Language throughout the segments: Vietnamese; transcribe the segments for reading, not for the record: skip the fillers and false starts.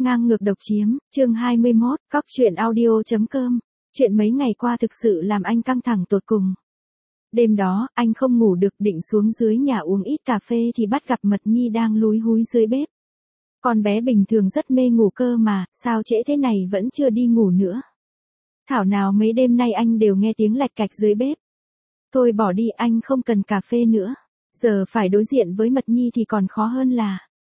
Ngang ngược độc chiếm, chương 21, Cóc truyện audio.com. Chuyện mấy ngày qua thực sự làm anh căng thẳng tột cùng. Đêm đó, anh không ngủ được, định xuống dưới nhà uống ít cà phê thì bắt gặp Mật Nhi đang lúi húi dưới bếp. Con bé bình thường rất mê ngủ cơ mà, sao trễ thế này vẫn chưa đi ngủ nữa. Thảo nào mấy đêm nay anh đều nghe tiếng lạch cạch dưới bếp. Thôi bỏ đi, anh không cần cà phê nữa. Giờ phải đối diện với Mật Nhi thì còn khó hơn là.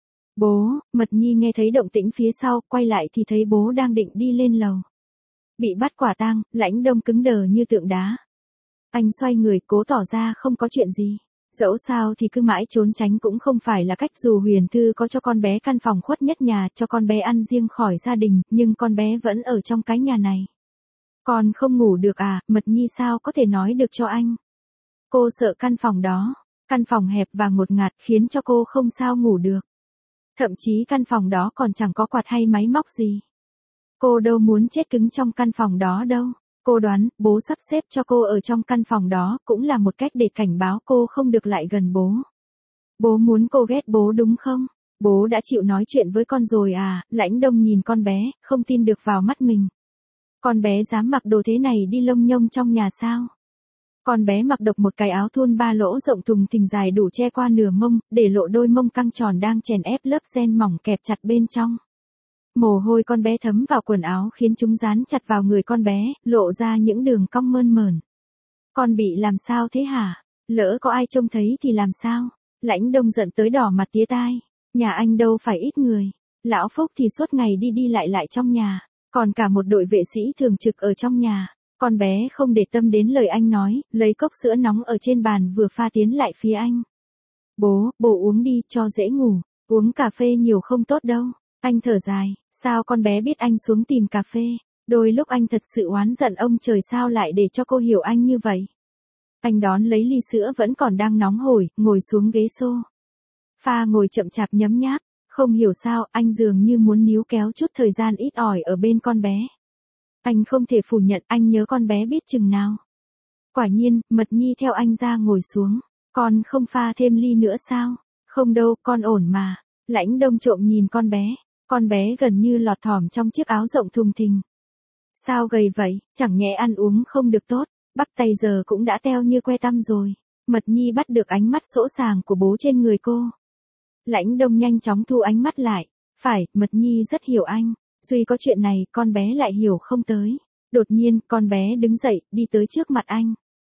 Bố, Mật Nhi nghe thấy động tĩnh phía sau, quay lại thì thấy bố đang định đi lên lầu. Bị bắt quả tang, Lãnh Đông cứng đờ như tượng đá. Anh xoay người cố tỏ ra không có chuyện gì. Dẫu sao thì cứ mãi trốn tránh cũng không phải là cách, dù Huyền Thư có cho con bé căn phòng khuất nhất nhà, cho con bé ăn riêng khỏi gia đình, nhưng con bé vẫn ở trong cái nhà này. Con không ngủ được à, Mật Nhi sao có thể nói được cho anh. Cô sợ căn phòng đó. Căn phòng hẹp và ngột ngạt khiến cho cô không sao ngủ được. Thậm chí căn phòng đó còn chẳng có quạt hay máy móc gì. Cô đâu muốn chết cứng trong căn phòng đó đâu. Cô đoán, bố sắp xếp cho cô ở trong căn phòng đó cũng là một cách để cảnh báo cô không được lại gần bố. Bố muốn cô ghét bố đúng không? Bố đã chịu nói chuyện với con rồi à? Lãnh Đông nhìn con bé, không tin được vào mắt mình. Con bé dám mặc đồ thế này đi lông nhông trong nhà sao? Con bé mặc độc một cái áo thun ba lỗ rộng thùng thình dài đủ che qua nửa mông, để lộ đôi mông căng tròn đang chèn ép lớp ren mỏng kẹp chặt bên trong. Mồ hôi con bé thấm vào quần áo khiến chúng dán chặt vào người con bé, lộ ra những đường cong mơn mởn. Con bị làm sao thế hả? Lỡ có ai trông thấy thì làm sao? Lãnh Đông giận tới đỏ mặt tía tai. Nhà anh đâu phải ít người. Lão Phúc thì suốt ngày đi lại trong nhà. Còn cả một đội vệ sĩ thường trực ở trong nhà. Con bé không để tâm đến lời anh nói, lấy cốc sữa nóng ở trên bàn vừa pha tiến lại phía anh. Bố uống đi cho dễ ngủ. Uống cà phê nhiều không tốt đâu. Anh thở dài, sao con bé biết anh xuống tìm cà phê. Đôi lúc anh thật sự oán giận ông trời sao lại để cho cô hiểu anh như vậy. Anh đón lấy ly sữa vẫn còn đang nóng hổi, ngồi xuống ghế xô. Pha ngồi chậm chạp nhấm nháp, không hiểu sao anh dường như muốn níu kéo chút thời gian ít ỏi ở bên con bé. Anh không thể phủ nhận anh nhớ con bé biết chừng nào. Quả nhiên, Mật Nhi theo anh ra ngồi xuống. Con không pha thêm ly nữa sao? Không đâu, con ổn mà. Lãnh Đông trộm nhìn con bé. Con bé gần như lọt thỏm trong chiếc áo rộng thùng thình. Sao gầy vậy, chẳng nhẽ ăn uống không được tốt, bắp tay giờ cũng đã teo như que tăm rồi. Mật Nhi bắt được ánh mắt sỗ sàng của bố trên người cô. Lãnh Đông nhanh chóng thu ánh mắt lại. Phải, Mật Nhi rất hiểu anh. Duy có chuyện này, con bé lại hiểu không tới. Đột nhiên, con bé đứng dậy, đi tới trước mặt anh.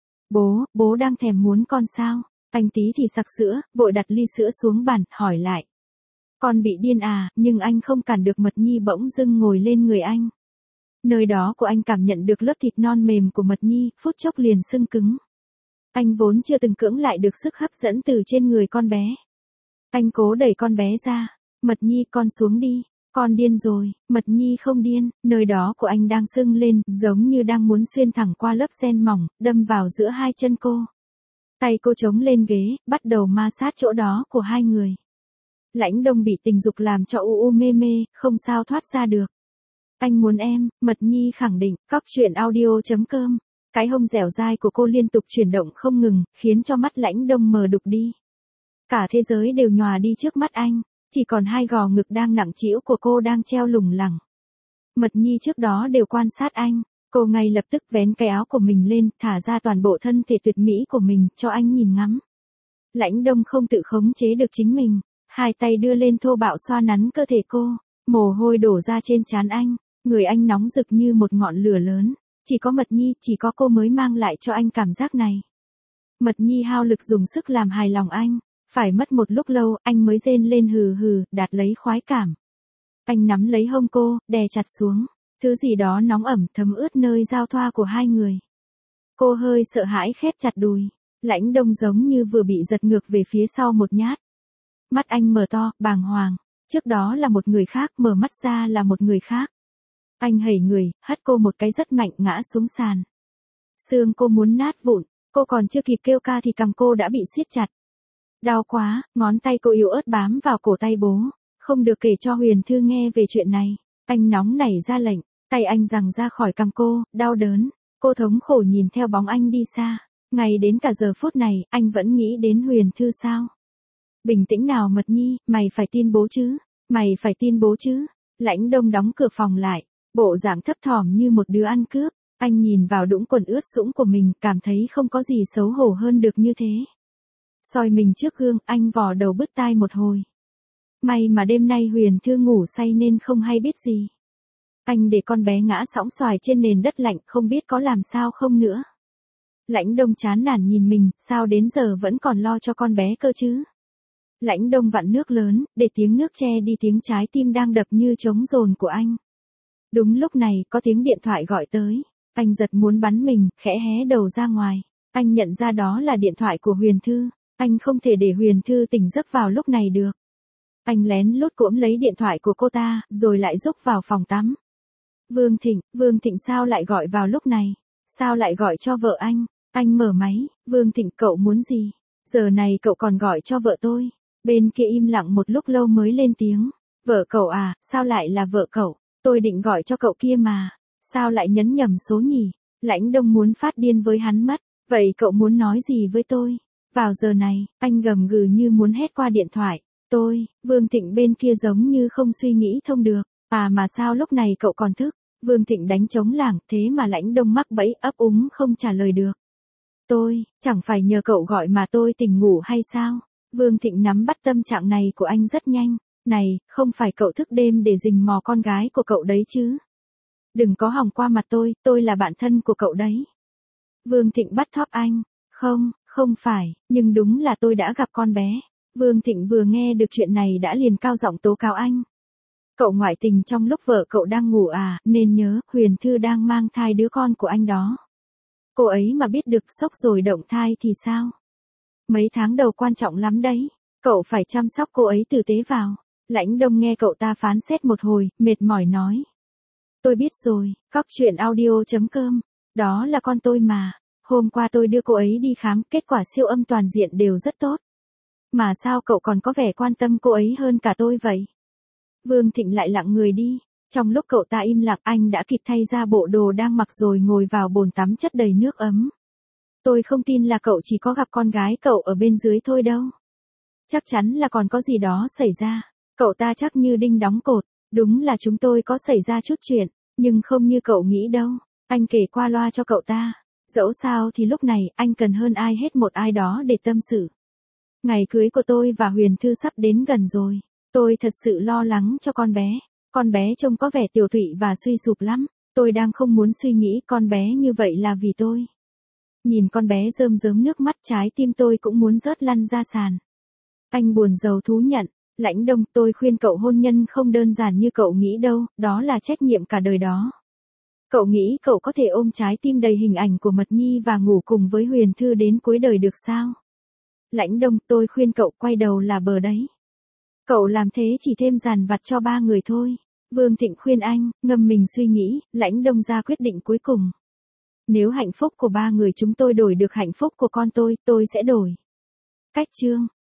Bố đang thèm muốn con sao? Anh tí thì sặc sữa, vội đặt ly sữa xuống bàn, hỏi lại. Con bị điên à, nhưng anh không cản được. Mật Nhi bỗng dưng ngồi lên người anh. Nơi đó của anh cảm nhận được lớp thịt non mềm của Mật Nhi, phút chốc liền sưng cứng. Anh vốn chưa từng cưỡng lại được sức hấp dẫn từ trên người con bé. Anh cố đẩy con bé ra. Mật Nhi, con xuống đi. Con điên rồi. Mật Nhi không điên, nơi đó của anh đang sưng lên, giống như đang muốn xuyên thẳng qua lớp ren mỏng, đâm vào giữa hai chân cô. Tay cô chống lên ghế, bắt đầu ma sát chỗ đó của hai người. Lãnh Đông bị tình dục làm cho u mê, không sao thoát ra được. Anh muốn em, Mật Nhi khẳng định. Cóc truyện audio.com. Cái hông dẻo dai của cô liên tục chuyển động không ngừng, khiến cho mắt Lãnh Đông mờ đục đi. Cả thế giới đều nhòa đi trước mắt anh. Chỉ còn hai gò ngực đang nặng trĩu của cô đang treo lủng lẳng. Mật Nhi trước đó đều quan sát anh. Cô ngay lập tức vén cái áo của mình lên, thả ra toàn bộ thân thể tuyệt mỹ của mình, cho anh nhìn ngắm. Lãnh Đông không tự khống chế được chính mình. Hai tay đưa lên thô bạo xoa nắn cơ thể cô. Mồ hôi đổ ra trên trán anh. Người anh nóng rực như một ngọn lửa lớn. Chỉ có Mật Nhi, chỉ có cô mới mang lại cho anh cảm giác này. Mật Nhi hao lực dùng sức làm hài lòng anh. Phải mất một lúc lâu, anh mới rên lên hừ hừ, đạt lấy khoái cảm. Anh nắm lấy hông cô, đè chặt xuống. Thứ gì đó nóng ẩm thấm ướt nơi giao thoa của hai người. Cô hơi sợ hãi khép chặt đùi. Lãnh Đông giống như vừa bị giật ngược về phía sau một nhát. Mắt anh mở to, bàng hoàng. Trước đó là một người khác, mở mắt ra là một người khác. Anh hẩy người, hất cô một cái rất mạnh ngã xuống sàn. Xương cô muốn nát vụn. Cô còn chưa kịp kêu ca thì cằm cô đã bị siết chặt. Đau quá, ngón tay cô yếu ớt bám vào cổ tay bố. Không được kể cho Huyền Thư nghe về chuyện này. Anh nóng nảy ra lệnh. Tay anh giằng ra khỏi cằm cô, đau đớn. Cô thống khổ nhìn theo bóng anh đi xa. Ngay đến cả giờ phút này, anh vẫn nghĩ đến Huyền Thư sao? Bình tĩnh nào Mật Nhi, mày phải tin bố chứ. Mày phải tin bố chứ. Lãnh Đông đóng cửa phòng lại, bộ dạng thấp thỏm như một đứa ăn cướp. Anh nhìn vào đũng quần ướt sũng của mình, cảm thấy không có gì xấu hổ hơn được như thế. Soi mình trước gương, anh vò đầu bứt tai một hồi. May mà đêm nay Huyền Thư ngủ say nên không hay biết gì. Anh để con bé ngã sõng xoài trên nền đất lạnh, không biết có làm sao không nữa. Lãnh Đông chán nản nhìn mình, sao đến giờ vẫn còn lo cho con bé cơ chứ? Lãnh Đông vặn nước lớn, để tiếng nước che đi tiếng trái tim đang đập như trống dồn của anh. Đúng lúc này, có tiếng điện thoại gọi tới. Anh giật muốn bắn mình, khẽ hé đầu ra ngoài. Anh nhận ra đó là điện thoại của Huyền Thư. Anh không thể để Huyền Thư tỉnh giấc vào lúc này được. Anh lén lút cỗm lấy điện thoại của cô ta, rồi lại rúc vào phòng tắm. Vương Thịnh sao lại gọi vào lúc này? Sao lại gọi cho vợ anh? Anh mở máy, Vương Thịnh, cậu muốn gì? Giờ này cậu còn gọi cho vợ tôi. Bên kia im lặng một lúc lâu mới lên tiếng. Vợ cậu à, sao lại là vợ cậu? Tôi định gọi cho cậu kia mà. Sao lại nhấn nhầm số nhỉ? Lãnh Đông muốn phát điên với hắn mất. Vậy cậu muốn nói gì với tôi? Vào giờ này, anh gầm gừ như muốn hét qua điện thoại. Vương Thịnh bên kia giống như không suy nghĩ thông được. À mà sao lúc này cậu còn thức? Vương Thịnh đánh trống lảng, thế mà Lãnh Đông mắc bẫy, ấp úng không trả lời được. Chẳng phải nhờ cậu gọi mà tôi tỉnh ngủ hay sao? Vương Thịnh nắm bắt tâm trạng này của anh rất nhanh. Này, không phải cậu thức đêm để rình mò con gái của cậu đấy chứ? Đừng có hòng qua mặt tôi là bạn thân của cậu đấy. Vương Thịnh bắt thóp anh. Không phải, nhưng đúng là tôi đã gặp con bé. Vương Thịnh vừa nghe được chuyện này đã liền cao giọng tố cáo anh. Cậu ngoại tình trong lúc vợ cậu đang ngủ à, nên nhớ, Huyền Thư đang mang thai đứa con của anh đó. Cô ấy mà biết được sốc rồi động thai thì sao? Mấy tháng đầu quan trọng lắm đấy, cậu phải chăm sóc cô ấy tử tế vào. Lãnh Đông nghe cậu ta phán xét một hồi, mệt mỏi nói. Tôi biết rồi, cóc truyện audio.com, đó là con tôi mà. Hôm qua tôi đưa cô ấy đi khám, kết quả siêu âm toàn diện đều rất tốt. Mà sao cậu còn có vẻ quan tâm cô ấy hơn cả tôi vậy? Vương Thịnh lại lặng người đi. Trong lúc cậu ta im lặng, anh đã kịp thay ra bộ đồ đang mặc rồi ngồi vào bồn tắm chất đầy nước ấm. Tôi không tin là cậu chỉ có gặp con gái cậu ở bên dưới thôi đâu. Chắc chắn là còn có gì đó xảy ra. Cậu ta chắc như đinh đóng cột. Đúng là chúng tôi có xảy ra chút chuyện, nhưng không như cậu nghĩ đâu. Anh kể qua loa cho cậu ta. Dẫu sao thì lúc này anh cần hơn ai hết một ai đó để tâm sự. Ngày cưới của tôi và Huyền Thư sắp đến gần rồi. Tôi thật sự lo lắng cho con bé. Con bé trông có vẻ tiều tụy và suy sụp lắm. Tôi đang không muốn suy nghĩ con bé như vậy là vì tôi. Nhìn con bé rơm rớm nước mắt, trái tim tôi cũng muốn rớt lăn ra sàn. Anh buồn rầu thú nhận. Lãnh Đông, tôi khuyên cậu hôn nhân không đơn giản như cậu nghĩ đâu, đó là trách nhiệm cả đời đó. Cậu nghĩ cậu có thể ôm trái tim đầy hình ảnh của Mật Nhi và ngủ cùng với Huyền Thư đến cuối đời được sao? Lãnh Đông, tôi khuyên cậu quay đầu là bờ đấy. Cậu làm thế chỉ thêm dằn vặt cho ba người thôi. Vương Thịnh khuyên anh, ngâm mình suy nghĩ, Lãnh Đông ra quyết định cuối cùng. Nếu hạnh phúc của ba người chúng tôi đổi được hạnh phúc của con tôi sẽ đổi. Cách chương